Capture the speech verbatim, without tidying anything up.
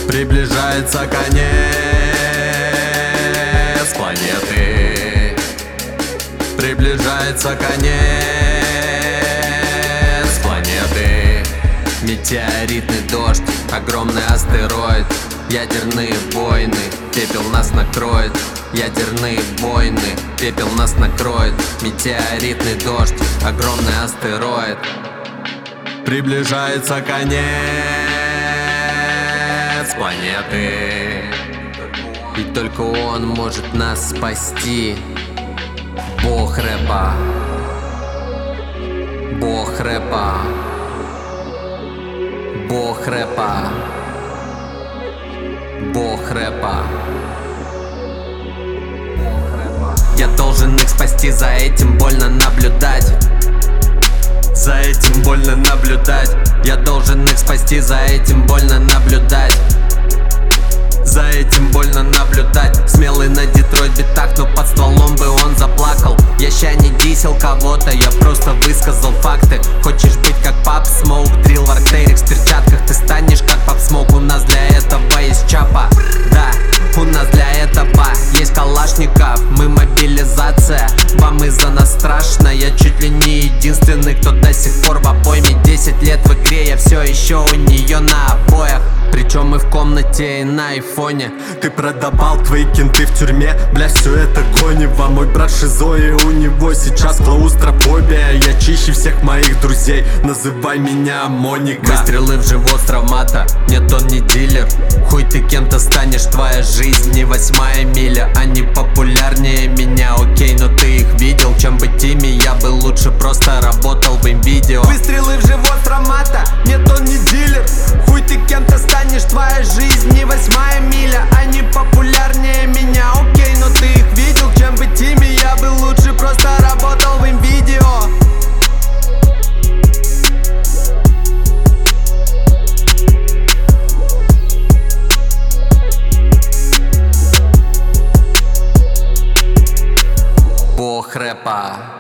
Приближается конец планеты. Приближается конец планеты. Метеоритный дождь, огромный астероид, ядерные войны, пепел нас накроет. Ядерные войны, пепел нас накроет. Метеоритный дождь, огромный астероид. Приближается конец планеты, и только он может нас спасти. Бог рэпа, Бог рэпа, Бог рэпа, Бог рэпа. Я должен их спасти, за этим больно наблюдать. За этим больно наблюдать. Я должен их спасти, за этим больно наблюдать. За этим больно наблюдать. Смелый на Детройт битах, но под стволом бы он заплакал. Я ща не дисел кого-то, я просто высказал факты. Хочешь быть как Пап Смоук, дрил в арктерикс в перчатках, ты станешь как Пап Смоук. У нас для этого есть чапа, да, у нас для этого есть калашников. Мы мобилизация, вам из-за нас страшно. Я чуть ли не единственный, кто до сих пор в обойме. Десять лет в игре, я все еще у нее на обоях. Причем и в комнате, и на айфоне. Ты продавал твои кенты в тюрьме, бля, все это гонево. Мой брат шизо, и у него сейчас клаустрофобия. Я чище всех моих друзей, называй меня Моника. Выстрелы в живот с травмата, нет, он не дилер. Хуй ты кем-то станешь, твоя жизнь не восьмая миля. Они популярнее меня, окей, но ты их видел. Чем быть ими, я бы лучше просто работал в им-видео. Выстрелы в живот с травмата, нет, он не дилер. Хуй ты кем-то станешь, твоя жизнь не восьмая миля. Они популярнее меня, окей, но ты их видел. Чем быть ими, я бы лучше просто работал в им-видео. Бог рэпа.